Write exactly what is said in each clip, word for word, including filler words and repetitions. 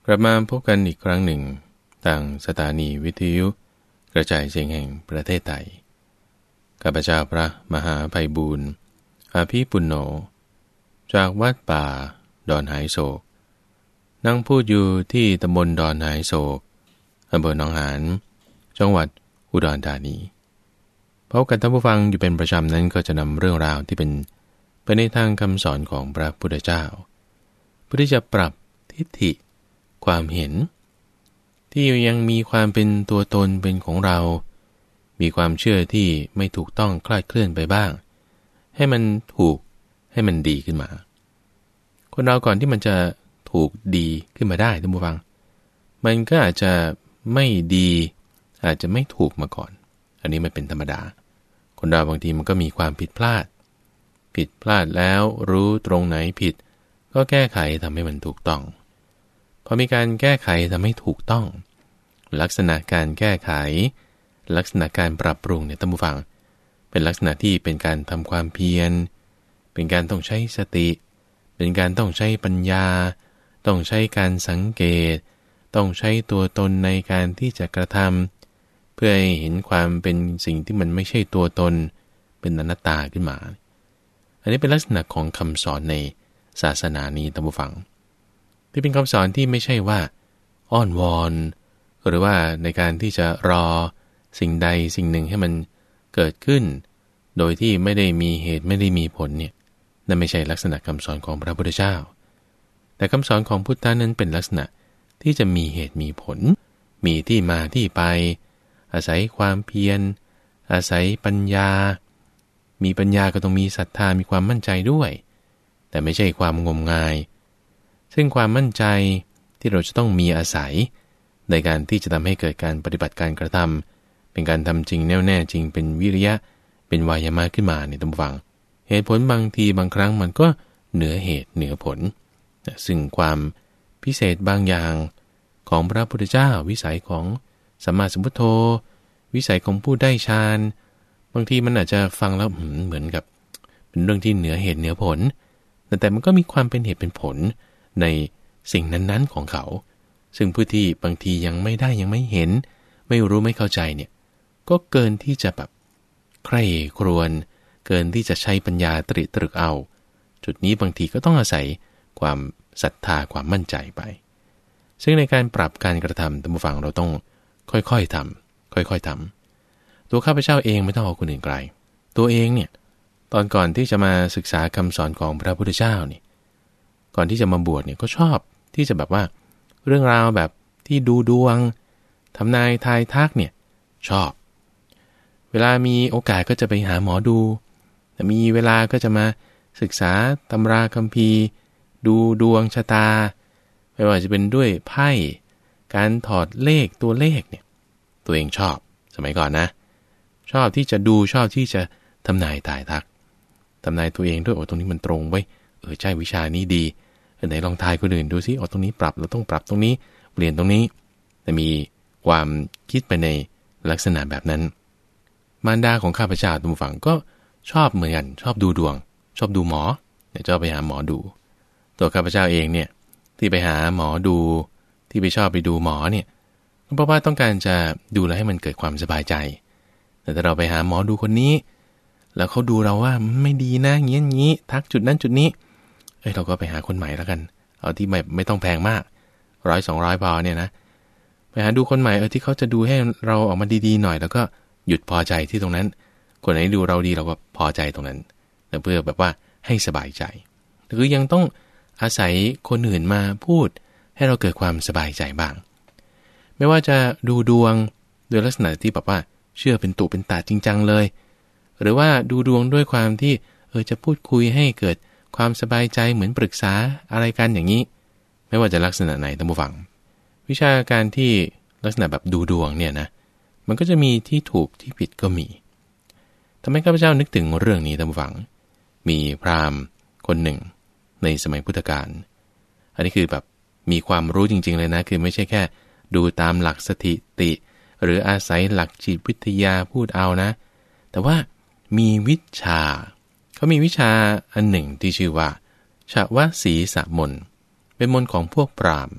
กลับมาพบกันอีกครั้งหนึ่งทางสถานีวิทยุกระจายเสียงแห่งประเทศไทยข้าพเจ้าพระมหาไพบูลย์อาภีปุณโญจากวัดป่าดอนหายโศกนั่งพูดอยู่ที่ตำบลดอนหายโศกอำเภอหนองหานจังหวัดอุดรธานีพบกันท่านผู้ฟังอยู่เป็นประจำนั้นก็จะนำเรื่องราวที่เป็นไปในทางคำสอนของพระพุทธเจ้าเพื่อที่จะปรับทิฏฐิความเห็นที่ยังมีความเป็นตัวตนเป็นของเรามีความเชื่อที่ไม่ถูกต้องคลาดเคลื่อนไปบ้างให้มันถูกให้มันดีขึ้นมาคนเราก่อนที่มันจะถูกดีขึ้นมาได้ท่านผู้ฟังมันก็อาจจะไม่ดีอาจจะไม่ถูกมาก่อนอันนี้มันเป็นธรรมดาคนเราบางทีมันก็มีความผิดพลาดผิดพลาดแล้วรู้ตรงไหนผิดก็แก้ไขทำให้มันถูกต้องพอมีการแก้ไขทำให้ถูกต้องลักษณะการแก้ไขลักษณะการปรับปรุงเนี่ยท่านผู้ฟังเป็นลักษณะที่เป็นการทำความเพียรเป็นการต้องใช้สติเป็นการต้องใช้ปัญญาต้องใช้การสังเกตต้องใช้ตัวตนในการที่จะกระทำเพื่อให้เห็นความเป็นสิ่งที่มันไม่ใช่ตัวตนเป็นอนัตตาขึ้นมาอันนี้เป็นลักษณะของคำสอนในศาสนานี้ท่านผู้ฟังที่เป็นคำสอนที่ไม่ใช่ว่าอ้อนวอนหรือว่าในการที่จะรอสิ่งใดสิ่งหนึ่งให้มันเกิดขึ้นโดยที่ไม่ได้มีเหตุไม่ได้มีผลเนี่ยนั่นไม่ใช่ลักษณะคำสอนของพระพุทธเจ้าแต่คำสอนของพุทธะนั้นเป็นลักษณะที่จะมีเหตุมีผลมีที่มาที่ไปอาศัยความเพียรอาศัยปัญญามีปัญญาก็ต้องมีศรัทธามีความมั่นใจด้วยแต่ไม่ใช่ความงมงายซึ่งความมั่นใจที่เราจะต้องมีอาศัยในการที่จะทำให้เกิดการปฏิบัติการกระทำเป็นการทำจริงแน่วแน่จริงเป็นวิริยะเป็นวายามะขึ้นมาในตำฟังเหตุผลบางทีบางครั้งมันก็เหนือเหตุเหนือผลซึ่งความพิเศษบางอย่างของพระพุทธเจ้าวิสัยของสัมมาสัมพุทโธวิสัยของผู้ได้ฌานบางทีมันอาจจะฟังแล้วเหมือนกับเป็นเรื่องที่เหนือเหตุเหนือผลแต่แต่มันก็มีความเป็นเหตุเป็นผลในสิ่งนั้นๆของเขาซึ่งผู้ที่บางทียังไม่ได้ยังไม่เห็นไม่รู้ไม่เข้าใจเนี่ยก็เกินที่จะแบบใคร่ครวญเกินที่จะใช้ปัญญาตริตรึกเอาจุดนี้บางทีก็ต้องอาศัยความศรัทธาความมั่นใจไปซึ่งในการปรับการกระทำท่านผู้ฟังเราต้องค่อยๆทำค่อยๆทำตัวข้าพเจ้าเองไม่ต้องเอาคนอื่นไกลตัวเองเนี่ยตอนก่อนที่จะมาศึกษาคำสอนของพระพุทธเจ้านี่ก่อนที่จะมาบวชเนี่ยก็ชอบที่จะแบบว่าเรื่องราวแบบที่ดูดวงทำนายทายทักเนี่ยชอบเวลามีโอกาสก็จะไปหาหมอดูแต่มีเวลาก็จะมาศึกษาตำราคัมภีร์ดูดวงชะตาไม่ว่าจะเป็นด้วยไพ่การถอดเลขตัวเลขเนี่ยตัวเองชอบสมัยก่อนนะชอบที่จะดูชอบที่จะทำนายทายทักทำนายตัวเองด้วยโอ้ตรงนี้มันตรงไว้เออใช่วิชานี้ดีไหนลองทายคนอื่นดูซิอ๋อตรงนี้ปรับเราต้องปรับตรงนี้เปลี่ยนตรงนี้แต่มีความคิดไปในลักษณะแบบนั้นมารดาของข้าพเจ้าทุกฝั่งก็ชอบเหมือนกันชอบดูดวงชอบดูหมอเดี๋ยวจะไปหาหมอดูตัวข้าพเจ้าเองเนี่ยที่ไปหาหมอดูที่ไปชอบไปดูหมอเนี่ยเพราะว่าต้องการจะดูแลให้มันเกิดความสบายใจแต่ถ้าเราไปหาหมอดูคนนี้แล้วเขาดูเราว่าไม่ดีนะเงี้ยงี้ทักจุดนั้นจุดนี้เอ้ยเราก็ไปหาคนใหม่แล้วกันเอาที่ไม่ไม่ต้องแพงมากร้อยสองร้อยพอเนี่ยนะไปหาดูคนใหม่เออที่เขาจะดูให้เราออกมาดีๆหน่อยแล้วก็หยุดพอใจที่ตรงนั้นคนไหนดูเราดีเราก็พอใจตรงนั้นแต่เพื่อแบบว่าให้สบายใจคือยังต้องอาศัยคนอื่นมาพูดให้เราเกิดความสบายใจบ้างไม่ว่าจะดูดวงโดยลักษณะที่แบบว่าเชื่อเป็นตุเป็นตาจริงจังเลยหรือว่าดูดวงด้วยความที่เออจะพูดคุยให้เกิดความสบายใจเหมือนปรึกษาอะไรกันอย่างนี้ไม่ว่าจะลักษณะไหนท่านผู้ฟังวิชาการที่ลักษณะแบบดูดวงเนี่ยนะมันก็จะมีที่ถูกที่ผิดก็มีทำให้ข้าพเจ้านึกถึงเรื่องนี้ท่านผู้ฟังมีพราหมณ์คนหนึ่งในสมัยพุทธกาลอันนี้คือแบบมีความรู้จริงๆเลยนะคือไม่ใช่แค่ดูตามหลักสถิติหรืออาศัยหลักจิตวิทยาพูดเอานะแต่ว่ามีวิชาเขามีวิชาอันหนึ่งที่ชื่อว่าชวสีสมนต์เป็นมนต์ของพวกพราหมณ์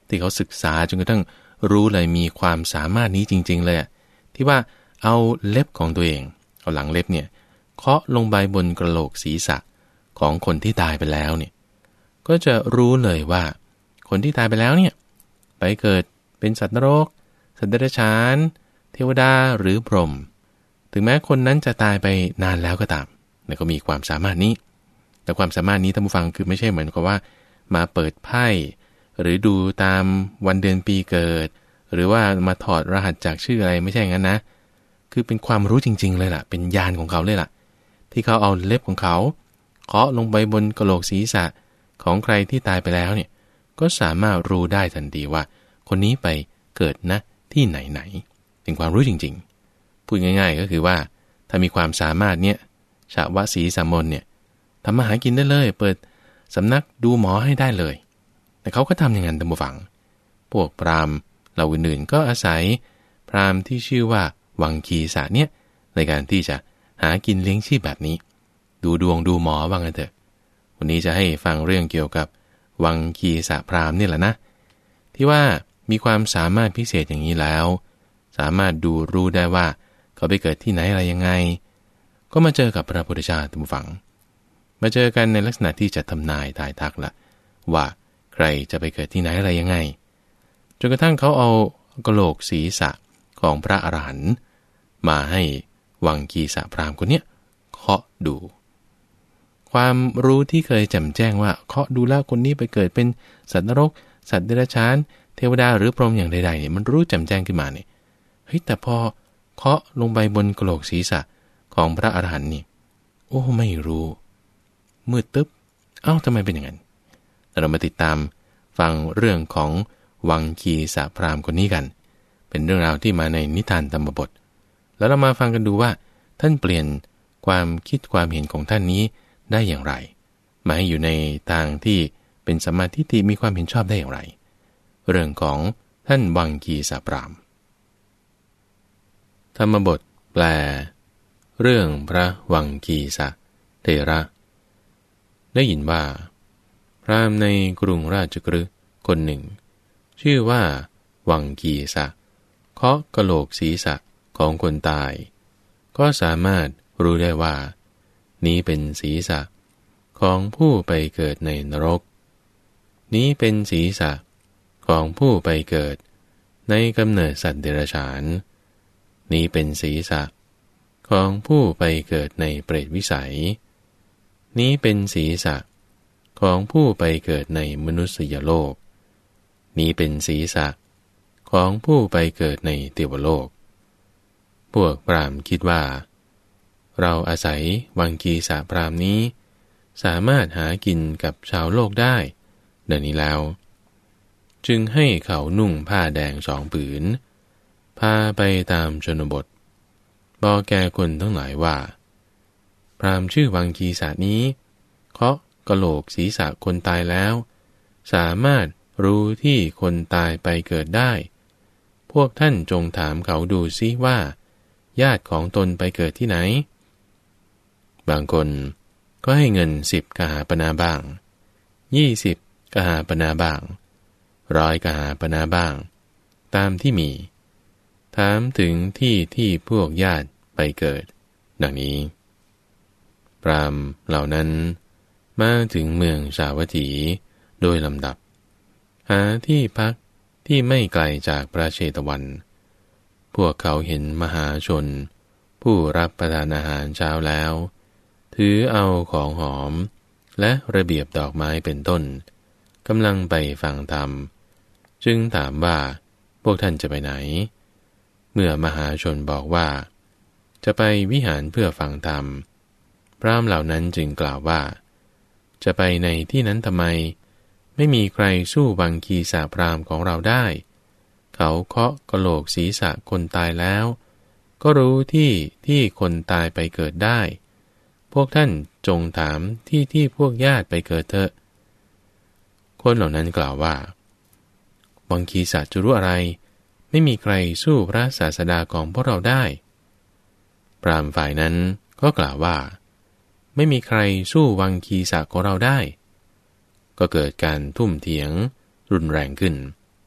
ที่เขาศึกษาจนกระทั่งรู้เลยมีความสามารถนี้จริงๆเลยที่ว่าเอาเล็บของตัวเองเอาหลังเล็บเนี่ยเคาะลงไปบนกระโหลกศีรษะของคนที่ตายไปแล้วเนี่ยก็จะรู้เลยว่าคนที่ตายไปแล้วเนี่ยไปเกิดเป็นสัตว์นรกสัตว์เดรัจฉานเทวดาหรือพรหมถึงแม้คนนั้นจะตายไปนานแล้วก็ตามแต่ก็มีความสามารถนี้แต่ความสามารถนี้ท่านผู้ฟังคือไม่ใช่เหมือนกับว่ามาเปิดไพ่หรือดูตามวันเดือนปีเกิดหรือว่ามาถอดรหัสจากชื่ออะไรไม่ใช่งั้นนะคือเป็นความรู้จริงๆเลยล่ะเป็นญาณของเขาเลยล่ะที่เขาเอาเล็บของเขาเคาะลงไปบนกะโหลกศีรษะของใครที่ตายไปแล้วเนี่ยก็สามารถรู้ได้ทันทีว่าคนนี้ไปเกิดณที่ไหนๆเป็นความรู้จริงๆพูดง่ายๆก็คือว่าถ้ามีความสามารถเนี่ยชาวศรีสามนเนี่ยทำมาหากินได้เลยเปิดสำนักดูหมอให้ได้เลยแต่เขาก็ทำอย่างนั้นตามผู้ฟังพวกพราหมณ์เหล่าอื่นๆก็อาศัยพราหมณ์ที่ชื่อว่าวังคีสะเนี่ยในการที่จะหากินเลี้ยงชีพแบบนี้ดูดวงดูหมอว่างั้นเถอะวันนี้จะให้ฟังเรื่องเกี่ยวกับวังคีสะพราหมณ์นี่แหละนะที่ว่ามีความสามารถพิเศษอย่างนี้แล้วสามารถดูรู้ได้ว่าเขาไปเกิดที่ไหนอะไรยังไงก็มาเจอกับพระพุทธเจ้าท่านผู้ฟังมาเจอกันในลักษณะที่จะทำนายทายทักละว่าใครจะไปเกิดที่ไหนอะไรยังไงจนกระทั่งเขาเอากะโหลกศีรษะของพระอรหันต์มาให้วังคีสะพราหมณ์คนนี้เคาะดูความรู้ที่เคยแจ่มแจ้งว่าเคาะดูแล้วคนนี้ไปเกิดเป็นสัตว์นรกสัตว์เดรัจฉานเทวดาหรือพรหมอย่างใดๆเนี่ยมันรู้แจ่มแจ้งขึ้นมาเนี่ยเฮ้ยแต่พอเคาะลงไปบนกะโหลกศีรษะของพระอรหันต์นี่โอ้ไม่รู้มืดตึ๊บเอ้าทำไมเป็นอย่างนั้นเรามาติดตามฟังเรื่องของวังคีสะพราหมณ์คนนี้กันเป็นเรื่องราวที่มาในนิทานธรรมบทแล้วเรามาฟังกันดูว่าท่านเปลี่ยนความคิดความเห็นของท่านนี้ได้อย่างไรมาให้อยู่ในทางที่เป็นสัมมาทิฏฐิมีความเห็นชอบได้อย่างไรเรื่องของท่านวังคีสะพราหมณ์ธรรมบทแปลเรื่องพระวังคีสะเถระได้ยินว่าพราหมณ์ในกรุงราชคฤห์คนหนึ่งชื่อว่าวังคีสะเคาะกะโหลกศีรษะของคนตายก็สามารถรู้ได้ว่านี้เป็นศีรษะของผู้ไปเกิดในนรกนี้เป็นศีรษะของผู้ไปเกิดในกำเนิดสัตว์เดรัจฉานนี้เป็นศีรษะของผู้ไปเกิดในเปรตวิสัยนี้เป็นศีรษะของผู้ไปเกิดในมนุษยโลกนี้เป็นศีรษะของผู้ไปเกิดในเทวโลกพวกพราหมณ์คิดว่าเราอาศัยวังคีสะพราหมณ์นี้สามารถหากินกับชาวโลกได้ดังนี้แล้วจึงให้เขานุ่งผ้าแดงสองผืนพาไปตามชนบทบอกแก่คนทั้งหลายว่าพราหมณ์ชื่อวังคีสะนี้เคาะกะโหลกศีรษะคนตายแล้วสามารถรู้ที่คนตายไปเกิดได้พวกท่านจงถามเขาดูซิว่าญาติของตนไปเกิดที่ไหนบางคนก็ให้เงินสิบกหาปนาบ้างยี่สิบกหาปนาบ้างร้อยกหาปนาบ้างตามที่มีถามถึงที่ที่พวกญาติไปเกิดดังนี้พราหมณ์เหล่านั้นมาถึงเมืองสาวัตถีโดยลำดับหาที่พักที่ไม่ไกลจากพระเชตวันพวกเขาเห็นมหาชนผู้รับประทานอาหารเช้าแล้วถือเอาของหอมและระเบียบดอกไม้เป็นต้นกำลังไปฟังธรรมจึงถามว่าพวกท่านจะไปไหนเมื่อมหาชนบอกว่าจะไปวิหารเพื่อฟังธรรมพราหมณ์เหล่านั้นจึงกล่าวว่าจะไปในที่นั้นทำไมไม่มีใครสู้วังคีสะพราหมณ์ของเราได้เขาเคาะกะโหลกศีรษะคนตายแล้วก็รู้ที่ที่คนตายไปเกิดได้พวกท่านจงถามที่ที่พวกญาติไปเกิดเถอะคนเหล่านั้นกล่าวว่าวังคีสะจะรู้อะไรไม่มีใครสู้พระศาสดาของพวกเราได้พราหมณ์ฝ่ายนั้นก็กล่าวว่าไม่มีใครสู้วังคีสะของเราได้ก็เกิดการทุ่มเถียงรุนแรงขึ้น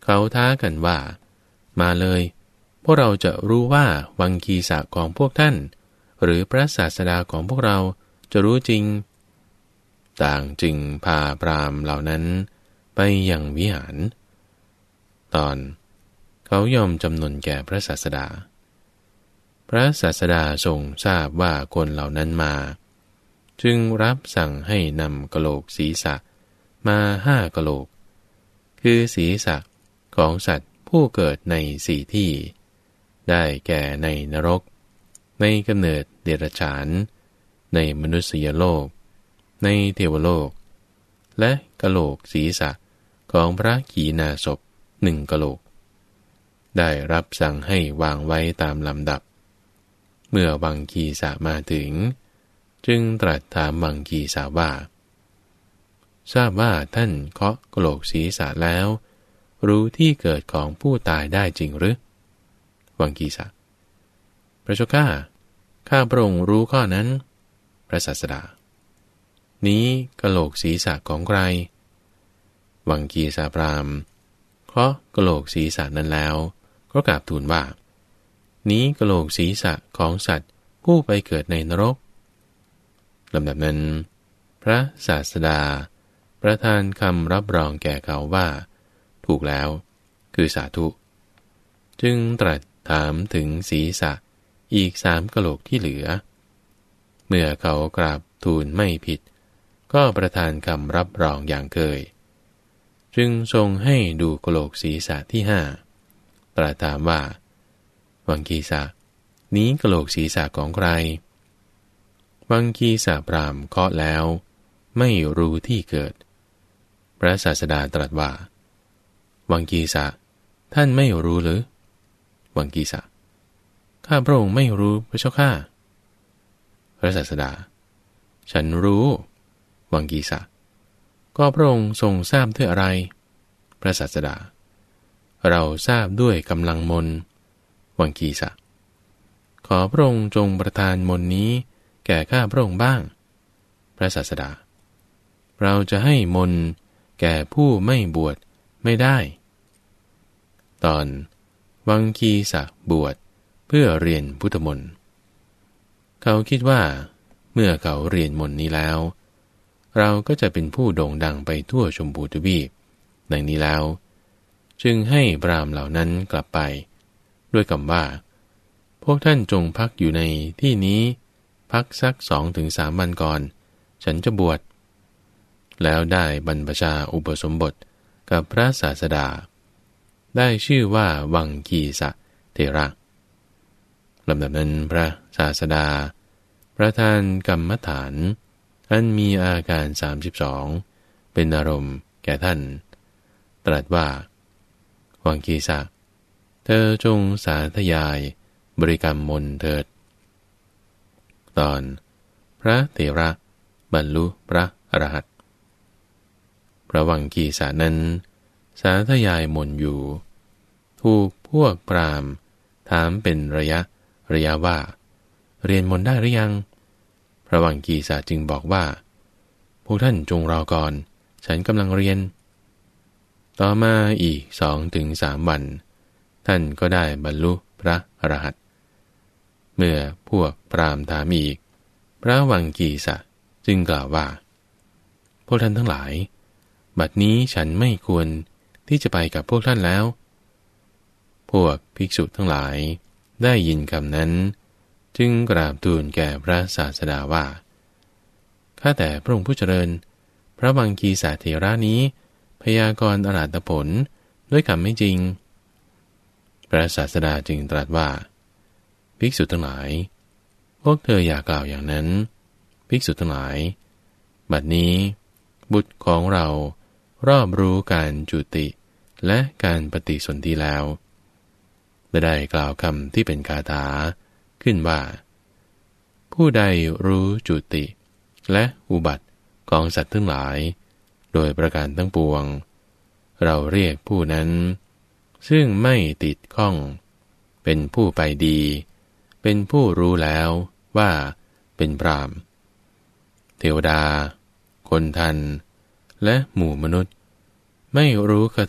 เขาท้ากันว่ามาเลยพวกเราจะรู้ว่าวังคีสะของพวกท่านหรือพระศาสดาของพวกเราจะรู้จริงต่างจึงพาพราหมณ์เหล่านั้นไปยังวิหารตอนเขายอมจำนนแก่พระศาสดาพระศาสดาทรงทราบว่าคนเหล่านั้นมาจึงรับสั่งให้นำกะโหลกศีรษะมาห้ากะโหลกคือศีรษะของสัตว์ผู้เกิดในสี่ที่ได้แก่ในนรกในกำเนิดเดรัจฉานในมนุษยโลกในเทวโลกและกะโหลกศีรษะของพระขีณาสพหนึ่งกะโหลกได้รับสั่งให้วางไว้ตามลำดับเมื่อวังคีสะมาถึงจึงตรัสถามวังคีสะว่าทราบว่าท่านเคาะกะโหลกศีรษะแล้วรู้ที่เกิดของผู้ตายได้จริงหรือวังคีสะพระเจ้าข้าข้าพระองค์รู้ข้อนั้นพระศาสดานี้กะโหลกศีรษะของใครวังคีสะพราหมณ์เคาะกะโหลกศีรษะนั้นแล้วก็กราบทูลว่านี้กะโหลกศีรษะของสัตว์ผู้ไปเกิดในนรกลำดับนั้นพระศาสดาประทานคำรับรองแก่เขาว่าถูกแล้วคือสาธุจึงตรัสถามถึงศีรษะอีกสามกะโหลกที่เหลือเมื่อเขากราบทูลไม่ผิดก็ประทานคำรับรองอย่างเคยจึงทรงให้ดูกะโหลกศีรษะที่ห้าตรัสถามว่าวังคีสะนี้กะโหลกศีรษะของใครวังคีสะพราหมณ์เคาะแล้วไม่รู้ที่เกิดพระศาสดาตรัสว่าวังคีสะท่านไม่รู้หรือวังคีสะข้าพระองค์ไม่รู้พระเจ้าข้าพระศาสดาฉันรู้วังคีสะก็พระองค์ทรงทราบด้วยอะไรพระศาสดาเราทราบด้วยกำลังมนต์วังคีสะขอพระองค์จงประทานมนต์นี้แก่ข้าพระองค์บ้างพระศาสดาเราจะให้มนต์แก่ผู้ไม่บวชไม่ได้ตอนวังคีสะบวชเพื่อเรียนพุทธมนต์เขาคิดว่าเมื่อเขาเรียนมนต์นี้แล้วเราก็จะเป็นผู้โด่งดังไปทั่วชมพูทวีปดังนี้แล้วจึงให้พราหมณ์เหล่านั้นกลับไปด้วยคำว่าพวกท่านจงพักอยู่ในที่นี้พักสักสองถึงสามวันก่อนฉันจะบวชแล้วได้บรรพชาอุปสมบทกับพระศาสดาได้ชื่อว่าวังคีสะเถระลำดับนั้นพระศาสดาประทานกรรมฐานอันมีอาการสามสิบสองเป็นอารมณ์แก่ท่านตรัสว่าวังคีสะเธอจงสาธยายบริกรรมมนต์เถิดตอนพระเถระบรรลุพระอรหันต์พระวังคีสะนั้นสาธยายมนต์อยู่ถูกพวกพราหมณ์ถามเป็นระยะระยะว่าเรียนมนต์ได้หรือยังพระวังคีสะจึงบอกว่าพวกท่านจงรอก่อนฉันกำลังเรียนต่อมาอีกสองถึงสามวันท่านก็ได้บรรลุพระอรหันต์เมื่อพวกพราหมณ์ถามอีกพระวังคีสะจึงกล่าวว่าพวกท่านทั้งหลายบัดนี้ฉันไม่ควรที่จะไปกับพวกท่านแล้วพวกภิกษุทั้งหลายได้ยินคำนั้นจึงกราบทูลแก่พระศาสดาว่าข้าแต่พระองค์ผู้เจริญพระวังคีสะเถระนี้พยากรณ์อรหัตผลด้วยคำไม่จริงพระศาสดาจึงตรัสว่าภิกษุทั้งหลายพวกเธออย่ากล่าวอย่างนั้นภิกษุทั้งหลายบัดนี้บุตรของเรารอบรู้การจุติและการปฏิสนธิแล้วได้กล่าวคำที่เป็นคาถาขึ้นว่าผู้ใดรู้จุติและอุบัติของสัตว์ทั้งหลายโดยประการทั้งปวงเราเรียกผู้นั้นซึ่งไม่ติดข้องเป็นผู้ไปดีเป็นผู้รู้แล้วว่าเป็นพราหมณ์เทวดาคนทันและหมู่มนุษย์ไม่รู้คติ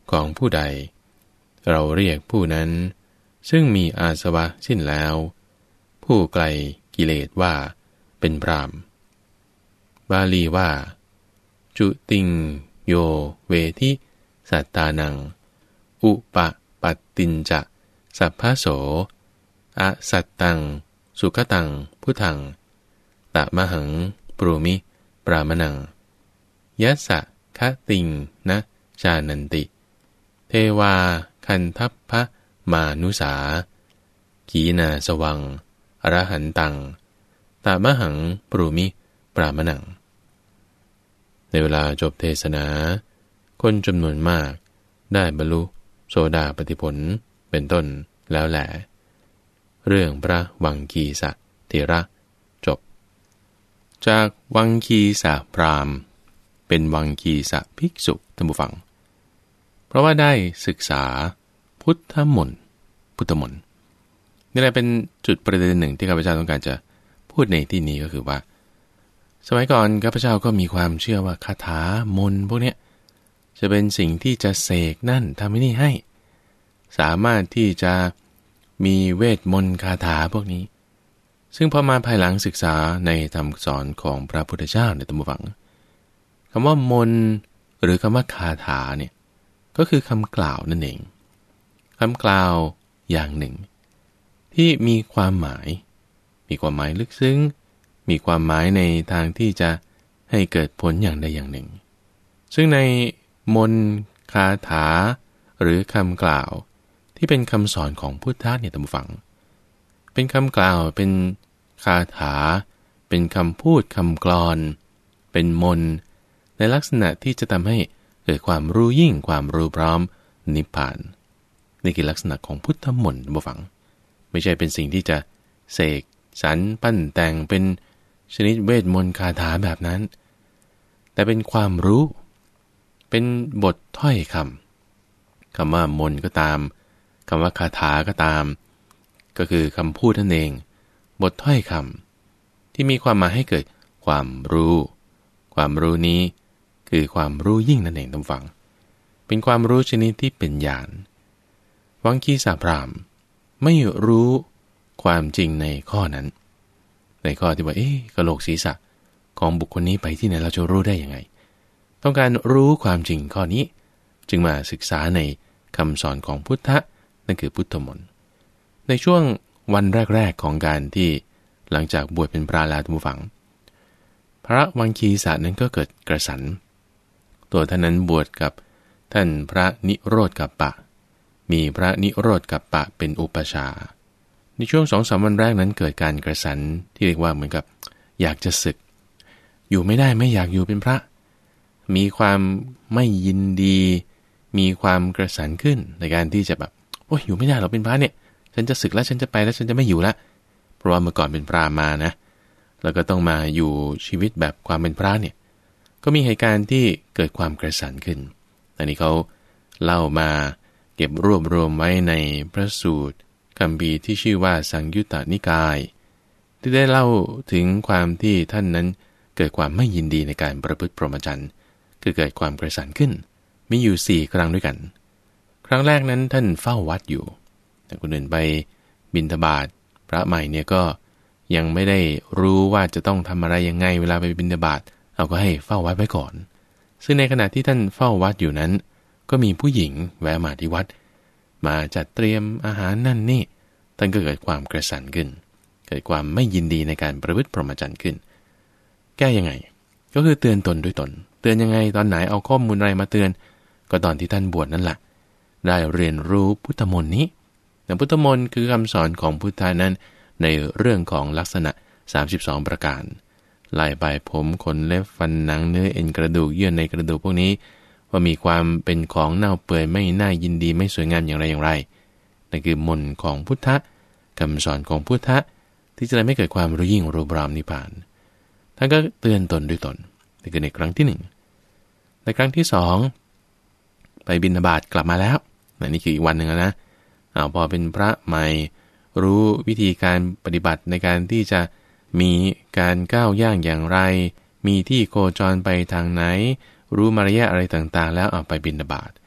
ของผู้ใดเราเรียกผู้นั้นซึ่งมีอาสวะสิ้นแล้วผู้ไกลกิเลสว่าเป็นพรามบาลีว่าจุติงโยเวทิสัตตานังอุปปัตตินจะสัพพโสอสัตตังสุขตังพุทธังตะมหังปรูมิปรามนังยัสสะคะติงนะชานันติเทวาคันทัพพะมานุสาขีนาสวังอรหันตังตะมหังปรูมิปรามนังในเวลาจบเทศนาคนจำนวนมากได้บรรลุโสดาปัตติผลเป็นต้นแล้วแหละเรื่องพระวังคีสะเถระจบจากวังคีสะพราหมณ์เป็นวังคีสะภิกษุท่านผู้ฟังเพราะว่าได้ศึกษาพุทธมนต์พุทธมนต์นี่แหละเป็นจุดประเด็นหนึ่งที่ข้าพเจ้าต้องการจะพูดในที่นี้ก็คือว่าสมัยก่อนข้าพเจ้าก็มีความเชื่อว่าคาถามนต์พวกนี้จะเป็นสิ่งที่จะเสกนั่นทำให้นี่ให้สามารถที่จะมีเวทมนต์คาถาพวกนี้ซึ่งพอมาภายหลังศึกษาในธรรมสอนของพระพุทธเจ้าในธรรมวังคำว่ามนต์หรือคำว่าคาถาเนี่ยก็คือคำกล่าวนั่นเองคำกล่าวอย่างหนึ่งที่มีความหมายมีความหมายลึกซึ้งมีความหมายในทางที่จะให้เกิดผลอย่างใดอย่างหนึ่งซึ่งในมนต์คาถาหรือคำกล่าวที่เป็นคำสอนของพุทธะเนี่ยท่านผู้ฟังเป็นคำกล่าวเป็นคาถาเป็นคำพูดคำกลอนเป็นมนต์ในลักษณะที่จะทำให้เกิดความรู้ยิ่งความรู้พร้อมนิพพานนี่คือลักษณะของพุทธมนต์ท่านผู้ฟังไม่ใช่เป็นสิ่งที่จะเสกสรรปั้นแต่งเป็นชนิดเวทมนต์คาถาแบบนั้นแต่เป็นความรู้เป็นบทถ้อยคำคำว่ามนต์ก็ตามคำว่าคาถาก็ตามก็คือคำพูดนั่นเองบทถ้อยคำที่มีความหมายให้เกิดความรู้ความรู้นี้คือความรู้ยิ่งนั่นเองท่านฟังเป็นความรู้ชนิดที่เป็นญาณวังคีสะพราหมณ์ไม่รู้ความจริงในข้อนั้นในข้อที่ว่าเอ๊ะกะโหลกศีรษะของบุคคลนี้ไปที่ไหนเราจะรู้ได้ยังไงต้องการรู้ความจริงข้อนี้จึงมาศึกษาในคำสอนของพุทธะนั่นคือพุทธมนต์ในช่วงวันแรกๆของการที่หลังจากบวชเป็นพระแล้วท่านผู้ฟังพระวังคีสะนั้นก็เกิดกระสันตัวท่านนั้นบวชกับท่านพระนิโรธกัปปะมีพระนิโรธกัปปะเป็นอุปชาในช่วง สองถึงสาม วันแรกนั้นเกิดการกระสันที่เรียกว่าเหมือนกับอยากจะสึกอยู่ไม่ได้ไม่อยากอยู่เป็นพระมีความไม่ยินดีมีความกระสันขึ้นในการที่จะแบบโอ้ยอยู่ไม่ได้เราเป็นพระเนี่ยฉันจะสึกแล้วฉันจะไปแล้วฉันจะไม่อยู่ละเพราะว่าเมื่อก่อนเป็นพราหมณ์มานะแล้วก็ต้องมาอยู่ชีวิตแบบความเป็นพระเนี่ยก็มีเหตุการณ์ที่เกิดความกระสันขึ้นอันนี้เขาเล่ามาเก็บรวบรวมไว้ในพระสูตรคัมภีร์ที่ชื่อว่าสังยุตตนิกายที่ได้เล่าถึงความที่ท่านนั้นเกิดความไม่ยินดีในการประพฤติพรหมจรรย์คือเกิดความกระสันขึ้นมีอยู่สี่ครั้งด้วยกันครั้งแรกนั้นท่านเฝ้าวัดอยู่แต่คนอื่นไปบิณฑบาตพระใหม่เนี่ยก็ยังไม่ได้รู้ว่าจะต้องทำอะไรยังไงเวลาไปบิณฑบาตเอาก็ให้เฝ้าวัดไว้ก่อนซึ่งในขณะที่ท่านเฝ้าวัดอยู่นั้นก็มีผู้หญิงแวะมาที่วัดมาจัดเตรียมอาหารนั่นนี่ท่านก็เกิดความกระสันขึ้นเกิดความไม่ยินดีในการประพฤติพรหมจรรย์ขึ้นแก้ยังไงก็คือเตือนตนด้วยตนเตือนยังไงตอนไหนเอาข้อมูลอะไรมาเตือนก็ตอนที่ท่านบวชนั่นแหละได้เรียนรู้พุทธมนต์นี้แต่พุทธมนต์คือคำสอนของพุทธานั้นในเรื่องของลักษณะสามสิบสองประการไล่ไปผมขนเล็บฟันหนังเนื้อเอ็นกระดูกเยื่อในกระดูกพวกนี้ว่ามีความเป็นของเน่าเปื่อยไม่น่ายินดีไม่สวยงามอย่างไรอย่างไรนั่นคือมนต์ของพุทธะคำสอนของพุทธะที่จะทำให้เกิดความรู้ยิ่งรู้รามนิพพานท่านก็เตือนตนด้วยตนนี่คือในครั้งที่หนึ่งในครั้งที่สองไปบิณฑบาตกลับมาแล้วนี่คืออีกวันหนึ่งนะเอาพอเป็นพระใหม่รู้วิธีการปฏิบัติในการที่จะมีการก้าวย่างอย่างไรมีที่โคจรไปทางไหนรู้มารยาทอะไรต่างๆแล้วเอาไปบิณฑบาต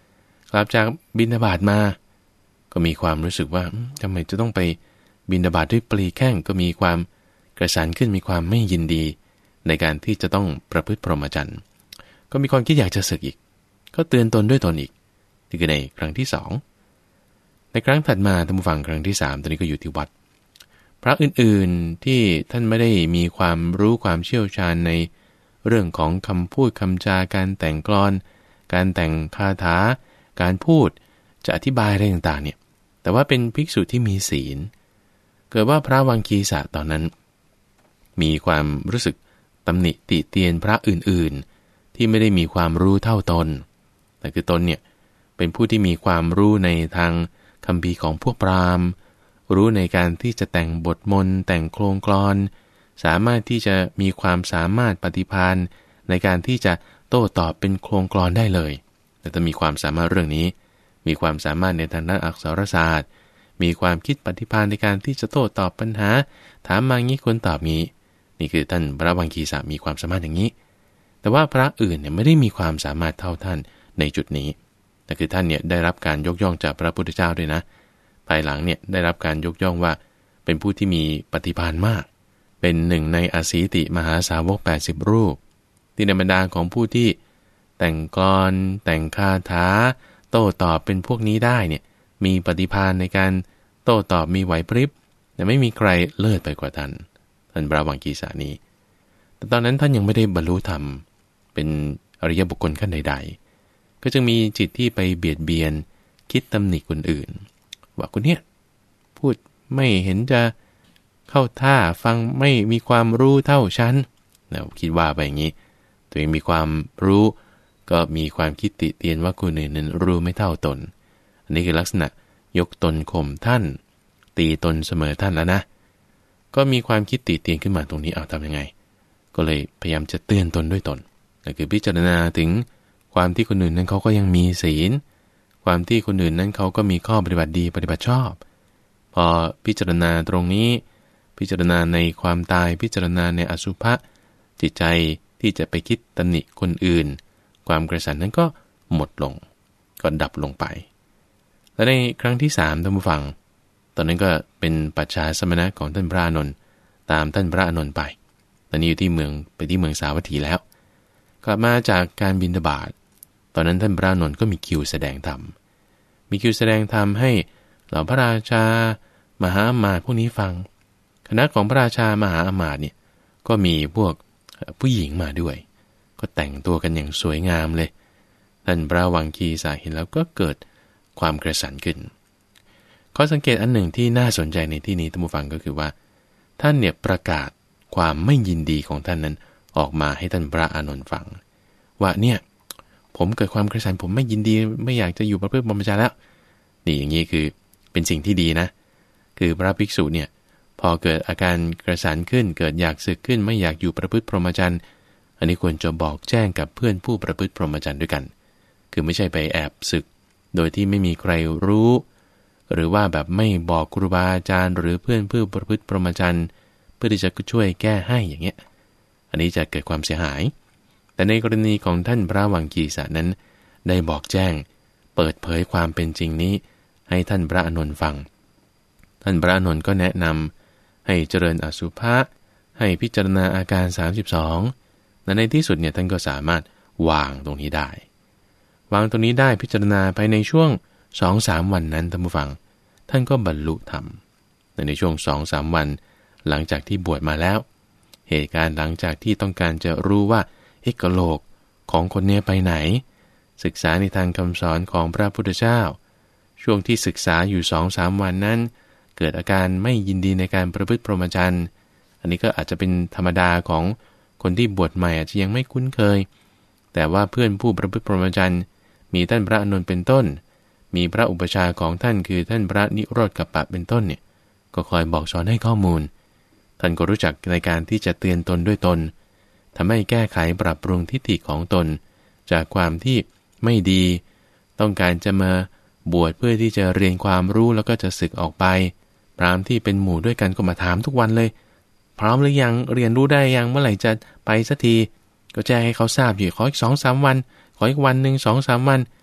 กลับจากบิณฑบาตมาก็มีความรู้สึกว่าทำไมจะต้องไปบิณฑบาตด้วยปลีแข้งก็มีความกระสานขึ้นมีความไม่ยินดีในการที่จะต้องประพฤติพรหมจรรย์ก็มีความคิดอยากจะสึกอีกก็เตือนตนด้วยตนอีกนี่คือในครั้งที่สองในครั้งถัดมาท่านผู้ฟังครั้งที่สามตอนนี้ก็อยู่ที่วัดพระอื่นๆที่ท่านไม่ได้มีความรู้ความเชี่ยวชาญในเรื่องของคำพูดคำจาการแต่งกลอนการแต่งคาถาการพูดจะอธิบายอะไรต่างๆเนี่ยแต่ว่าเป็นภิกษุที่มีศีลเกิดว่าพระวังคีสะตอนนั้นมีความรู้สึกตำหนิติเตียนพระอื่นๆที่ไม่ได้มีความรู้เท่าตนแต่คือตนเนี่ยเป็นผู้ที่มีความรู้ในทางคัมภีร์ของพวกพราหมณ์รู้ในการที่จะแต่งบทมนต์แต่งโครงกลอนสามารถที่จะมีความสามารถปฏิภาณในการที่จะโต้ตอบเป็นโครงกลอนได้เลยแต่ถ้ามีความสามารถเรื่องนี้มีความสามารถในทางด้านอักษรศาสตร์มีความคิดปฏิภาณในการที่จะโต้ตอบปัญหาถามมางี้ควรตอบงี้นี่คือท่านพระวังคีสะมีความสามารถอย่างนี้แต่ว่าพระอื่นเนี่ยไม่ได้มีความสามารถเท่าท่านในจุดนี้แต่คือท่านเนี่ยได้รับการยกย่องจากพระพุทธเจ้าด้วยนะภายหลังเนี่ยได้รับการยกย่องว่าเป็นผู้ที่มีปฏิภาณมากเป็นหนึ่งในอสีติมหาสาวกแปดสิบรูปที่ในบรรดาของผู้ที่แต่งกลอนแต่งคาถาโต้ตอบเป็นพวกนี้ได้เนี่ยมีปฏิภาณในการโต้ตอบมีไหวพริบแต่ไม่มีใครเลิศไปกว่าท่านท่านพระวังคีสานี้แต่ตอนนั้นท่านยังไม่ได้บรรลุธรรมเป็นอริยบุคคลขั้นใดๆก็จึงมีจิตที่ไปเบียดเบียนคิดตำหนิคนอื่นว่าคนเนี้ยพูดไม่เห็นจะเข้าท่าฟังไม่มีความรู้เท่าฉันนะคิดว่าไปอย่างนี้ตัวเองมีความรู้ก็มีความคิดติเตียนว่าคนอื่นนั้นรู้ไม่เท่าตนอันนี้คือลักษณะยกตนข่มท่านตีตนเสมอท่านแล้วนะก็มีความคิดติเตียนขึ้นมาตรงนี้เอาทำยังไงก็เลยพยายามจะเตือนตนด้วยตนก็คือพิจารณาถึงความที่คนอื่นนั้นเขาก็ยังมีศีลความที่คนอื่นนั้นเขาก็มีข้อปฏิบัติดีปฏิบัติชอบพอพิจารณาตรงนี้พิจารณาในความตายพิจารณาในอสุภะจิตใจที่จะไปคิดตำหนิคนอื่นความกระสันนั้นก็หมดลงก็ดับลงไปและในครั้งที่สามท่านผู้ฟังตอนนั้นก็เป็นปัจฉาสมณะของท่านพระอานนท์ตามท่านพระอานนท์ไปตอนนี้อยู่ที่เมืองไปที่เมืองสาวัตถีแล้วกลับมาจากการบิณฑบาตตอนนั้นท่านพระอานนท์ก็มีคิวแสดงธรรมมีคิวแสดงธรรมให้เหล่าพระราชามหาอมาตย์พวกนี้ฟังคณะของพระราชามหาอมาตย์เนี่ยก็มีพวกผู้หญิงมาด้วยก็แต่งตัวกันอย่างสวยงามเลยท่านพระวังคีสะเห็นแล้วก็เกิดความกระสันขึ้นข้อสังเกตอันหนึ่งที่น่าสนใจในที่นี้ท่านผู้ฟังก็คือว่าท่านเนี่ยประกาศความไม่ยินดีของท่านนั้นออกมาให้ท่านพระอานนท์ฟังว่าเนี่ยผมเกิดความกระสันผมไม่ยินดีไม่อยากจะอยู่ประพฤติพรหมจรรย์แล้วนี่อย่างนี้คือเป็นสิ่งที่ดีนะคือพระภิกษุเนี่ยพอเกิดอาการกระสันขึ้นเกิดอยากสึกขึ้นไม่อยากอยู่ประพฤติพรหมจรรย์อันนี้ควรจะบอกแจ้งกับเพื่อนผู้ประพฤติพรหมจรรย์ด้วยกันคือไม่ใช่ไปแอบสึกโดยที่ไม่มีใครรู้หรือว่าแบบไม่บอกครูบาอาจารย์หรือเพื่อนผู้ประพฤติพรหมจรรย์เพื่อที่จะช่วยแก้ให้อย่างเงี้ยอันนี้จะเกิดความเสียหายแต่ในกรณีของท่านพระวังคีสะนั้นได้บอกแจ้งเปิดเผยความเป็นจริงนี้ให้ท่านพระอานนท์ฟังท่านพระอานนท์ก็แนะนำให้เจริญอสุภะให้พิจารณาอาการสามสิบสองและในที่สุดเนี่ยท่านก็สามารถวางตรงนี้ได้วางตรงนี้ได้พิจารณาภายในช่วง สองถึงสาม วันนั้นท่านผู้ฟังท่านก็บรรลุธรรมในช่วง สองถึงสาม วันหลังจากที่บวชมาแล้วเหตุการณ์หลังจากที่ต้องการจะรู้ว่าเอกโลกของคนนี้ไปไหนศึกษาในทางคำสอนของพระพุทธเจ้าช่วงที่ศึกษาอยู่ สองถึงสาม วันนั้นเกิดอาการไม่ยินดีในการประพฤติพรหมจรรย์อันนี้ก็อาจจะเป็นธรรมดาของคนที่บวชใหม่อาจจะยังไม่คุ้นเคยแต่ว่าเพื่อนผู้ประพฤติพรหมจรรย์มีท่านพระอานนท์เป็นต้นมีพระอุปชฌาย์ของท่านคือท่านพระนิโรธกัปปะเป็นต้นเนี่ยก็คอยบอกสอนให้ข้อมูลท่านก็รู้จักในการที่จะเตือนตนด้วยตนทำให้แก้ไขปรับปรุงทิฏฐิของตนจากความที่ไม่ดีต้องการจะมาบวชเพื่อที่จะเรียนความรู้แล้วก็จะสึกออกไปพราหมณ์ที่เป็นหมู่ด้วยกันก็มาถามทุกวันเลยพร้อมหรือยังเรียนรู้ได้ยังเมื่อไหร่จะไปสักทีก็แจ้งให้เขาทราบอยู่ขออีก สองถึงสาม วันขออีกวันนึง สองถึงสาม วัน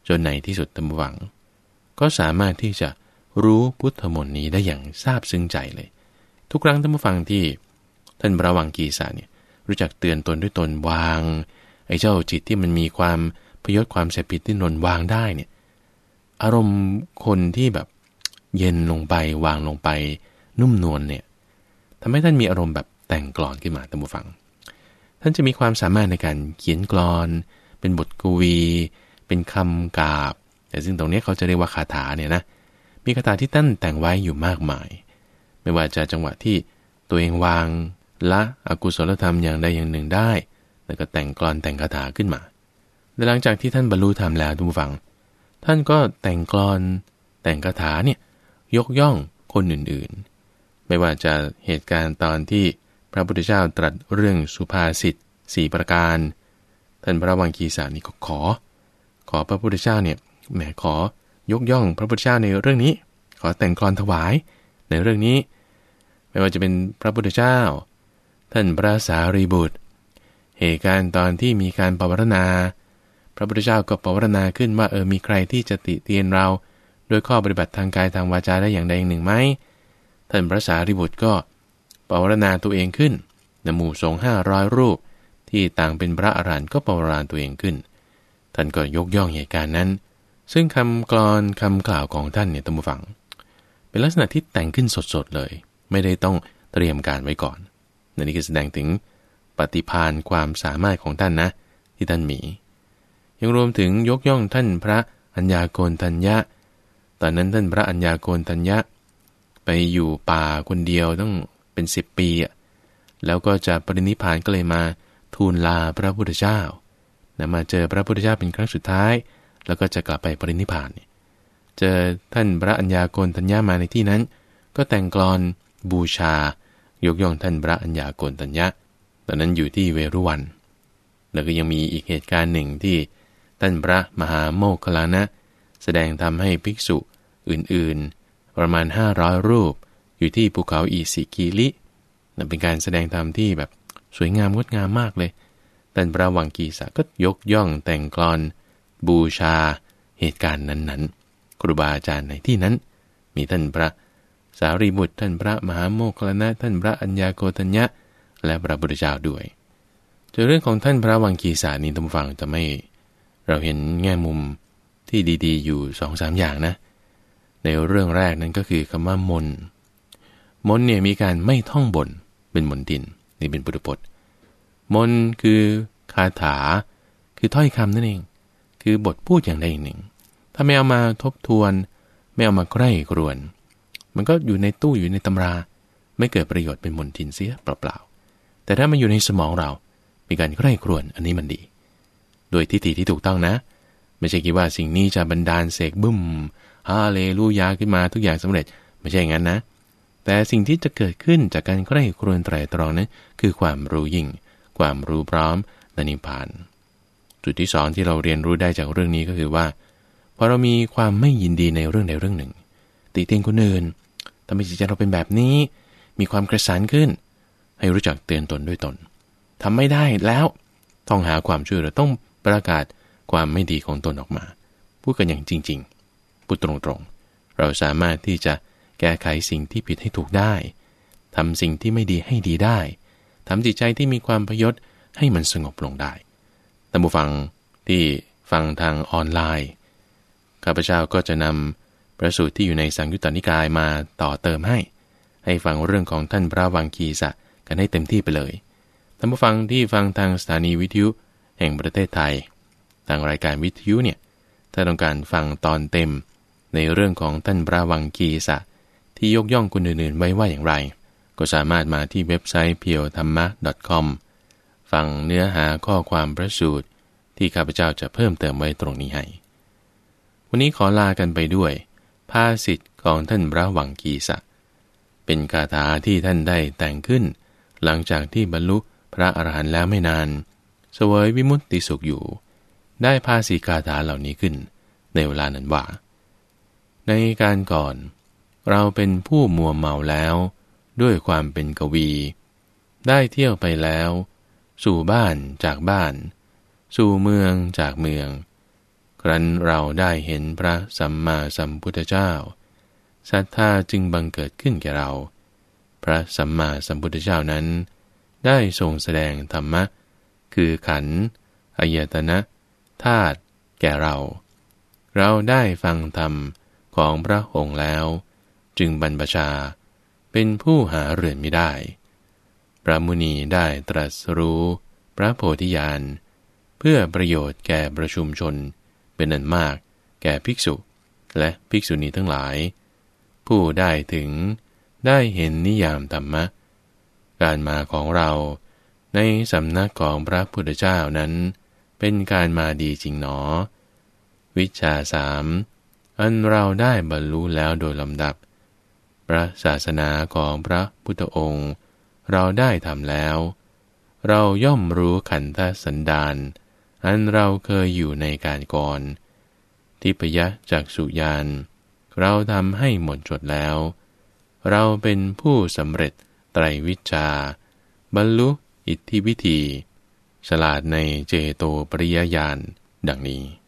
จนในที่สุดท่านผู้ฟังก็สามารถที่จะรู้พุทธมนต์นี้ได้อย่างซาบซึ้งใจเลยทุกครั้งท่านผู้ฟังที่ท่านพระวังกีสะเนี่ยรู้จักเตือนตนด้วยตนวางไอ้เจ้าจิตที่มันมีความพยศความเสพติดที่นนวางได้เนี่ยอารมณ์คนที่แบบเย็นลงไปวางลงไปนุ่มนวลเนี่ยทำให้ท่านมีอารมณ์แบบแต่งกลอนขึ้นมาท่านผู้ฟังท่านจะมีความสามารถในการเขียนกลอนเป็นบทกวีเป็นคำกาบแต่ซึ่งตรงนี้เขาจะเรียกว่าคาถาเนี่ยนะมีคาถาที่ท่านแต่งไว้อยู่มากมายไม่ว่าจะจังหวะที่ตัวเองวางละอกุศลธรรมอย่างใดอย่างหนึ่งได้แล้วก็แต่งกลอนแต่งคาถาขึ้นมาหลังจากที่ท่านบรรลุธรรมแล้วทุกผู้ฟังท่านก็แต่งกลอนแต่งคาถาเนี่ยยกย่องคนอื่นๆไม่ว่าจะเหตุการณ์ตอนที่พระพุทธเจ้าตรัสเรื่องสุภาษิตสี่ประการท่านพระวังคีสานี่ก็ขอขอพระพุทธเจ้าเนี่ยแหมขอยกย่องพระพุทธเจ้าในเรื่องนี้ขอแต่งกลอนถวายในเรื่องนี้ไม่ว่าจะเป็นพระพุทธเจ้าท่านพระสารีบุตรเหตุการณ์ตอนที่มีการปวารณาพระพุทธเจ้าก็ปวารณาขึ้นว่าเออมีใครที่จะติเตียนเราโดยข้อปฏิบัติทางกายทางวาจาได้อย่างใดอย่างหนึ่งไหมท่านพระสารีบุตรก็ปวารณาตัวเองขึ้นในหมู่สงฆ์ห้าร้อยรูปที่ต่างเป็นพระอรหันต์ก็ปวารณาตัวเองขึ้นท่านก็ยกย่องเหตุการณ์นั้นซึ่งคำกลอนคำกล่าวของท่านเนี่ยท่านผู้ฟังเป็นลักษณะที่แต่งขึ้นสดๆเลยไม่ได้ต้องเตรียมการไว้ก่อนนี่คือแสดงถึงปฏิภาณความสามารถของท่านนะที่ท่านมียังรวมถึงยกย่องท่านพระอัญญาโกณทัญญะตอนนั้นท่านพระอัญญาโกณทัญญะไปอยู่ป่าคนเดียวต้องเป็นสิบปีอ่ะแล้วก็จะปรินิพพานก็เลยมาทูลลาพระพุทธเจ้านะมาเจอพระพุทธเจ้าเป็นครั้งสุดท้ายแล้วก็จะกลับไปปรินิพพานเนี่ยเจอท่านพระอัญญาโกณทัญญะมาในที่นั้นก็แต่งกลอนบูชายกย่องท่านพระอัญญาโกณทัญญะตอนนั้นอยู่ที่เวรุวันแล้วก็ยังมีอีกเหตุการณ์หนึ่งที่ท่านพระมหาโมคคัลลานะแสดงธรรมให้ภิกษุอื่นๆประมาณห้าร้อยรูปอยู่ที่ภูเขาอิสิกีลินั่นเป็นการแสดงธรรมที่แบบสวยงามงดงามมากเลยท่านพระวังกีสะก็ยกย่องแต่งกลอนบูชาเหตุการณ์นั้นๆครูบาอาจารย์ในที่นั้นมีท่านพระสารีบุตรท่านพระมหาโมคคัลลานะท่านพระอัญญาโกณทัญญะและพระพุทธเจ้าด้วยในเรื่องของท่านพระวังคีสานี้ท่านฟังจะไม่เราเห็นแง่มุมที่ดีๆอยู่ สองสาม อย่างนะในเรื่องแรกนั้นก็คือคำว่ามนต์มนต์เนี่ยมีการไม่ท่องบนเป็นมนตินนี่เป็นพุทธพจน์มนต์คือคาถาคือถ้อยคำนั่นเองคือบทพูดอย่างใดอย่างหนึ่งถ้าไม่เอามาทบทวนไม่เอามาใกล้ครวนมันก็อยู่ในตู้อยู่ในตำราไม่เกิดประโยชน์เป็นมนทินเสียเปล่าๆแต่ถ้ามันอยู่ในสมองเรามีการใกล้ครวนอันนี้มันดีโดยทิฏฐิที่ถูกต้องนะไม่ใช่คิดว่าสิ่งนี้จะบันดาลเสกบึ้มฮาเลลูยาขึ้นมาทุกอย่างสำเร็จไม่ใช่อย่างนั้นนะแต่สิ่งที่จะเกิดขึ้นจากการใกล้ครวนไตรตรองนั้นคือความรู้ยิ่งความรู้พร้อมและนิพพานจุดที่สองที่เราเรียนรู้ได้จากเรื่องนี้ก็คือว่าพอเรามีความไม่ยินดีในเรื่องใดเรื่องหนึ่งติเตียนคนอื่นทำให้จิตใจเราเป็นแบบนี้มีความกระสานขึ้นให้รู้จักเตือนตนด้วยตนทำไม่ได้แล้วต้องหาความช่วยเหลือต้องประกาศความไม่ดีของตนออกมาพูดกันอย่างจริงๆพูดตรงๆเราสามารถที่จะแก้ไขสิ่งที่ผิดให้ถูกได้ทำสิ่งที่ไม่ดีให้ดีได้ทำจิตใจที่มีความพยศให้มันสงบลงได้ท่านผู้ฟังที่ฟังทางออนไลน์ข้าพเจ้าก็จะนำพระสูตรที่อยู่ในสังยุตตนิกายมาต่อเติมให้ให้ฟังเรื่องของท่านพระวังคีสะกันให้เต็มที่ไปเลยท่านผู้ฟังที่ฟังทางสถานีวิทยุแห่งประเทศไทยทางรายการวิทยุเนี่ยถ้าต้องการฟังตอนเต็มในเรื่องของท่านพระวังคีสะที่ยกย่องคนอื่นๆไว้ว่าอย่างไรก็สามารถมาที่เว็บไซต์ เพียวธรรมะ ดอท คอม ฟังเนื้อหาข้อความพระสูตรที่ข้าพเจ้าจะเพิ่มเติมไว้ตรงนี้ให้วันนี้ขอลากันไปด้วยภาษิตของท่านพระวังคีสะเป็นคาถาที่ท่านได้แต่งขึ้นหลังจากที่บรรลุพระอรหันต์แล้วไม่นานเสวยวิมุตติสุขอยู่ได้ภาษิตคาถาเหล่านี้ขึ้นในเวลานั้นว่าในการก่อนเราเป็นผู้มัวเมาแล้วด้วยความเป็นกวีได้เที่ยวไปแล้วสู่บ้านจากบ้านสู่เมืองจากเมืองใครั้นเราได้เห็นพระสัมมาสัมพุทธเจ้าศรัทธาจึงบังเกิดขึ้นแก่เราพระสัมมาสัมพุทธเจ้านั้นได้ทรงแสดงธรรมะคือขันธ์อายตนะธาตุแก่เราเราได้ฟังธรรมของพระองค์แล้วจึงบรรพชาเป็นผู้หาเรือนไม่ได้พระมุนีได้ตรัสรู้พระโพธิญาณเพื่อประโยชน์แก่ประชุมชนเป็นอันมากแก่ภิกษุและภิกษุณีทั้งหลายผู้ได้ถึงได้เห็นนิยามธรรมะการมาของเราในสำนักของพระพุทธเจ้านั้นเป็นการมาดีจริงหนอวิชชาสามอันเราได้บรรลุแล้วโดยลำดับพระศาสนาของพระพุทธองค์เราได้ทำแล้วเราย่อมรู้ขันธสันดานอันเราเคยอยู่ในการก่อนทิพยจักษุญาณเราทำให้หมดจดแล้วเราเป็นผู้สำเร็จไตรวิชชาบรรลุอิทธิวิธีฉลาดในเจโตปริยญาณดังนี้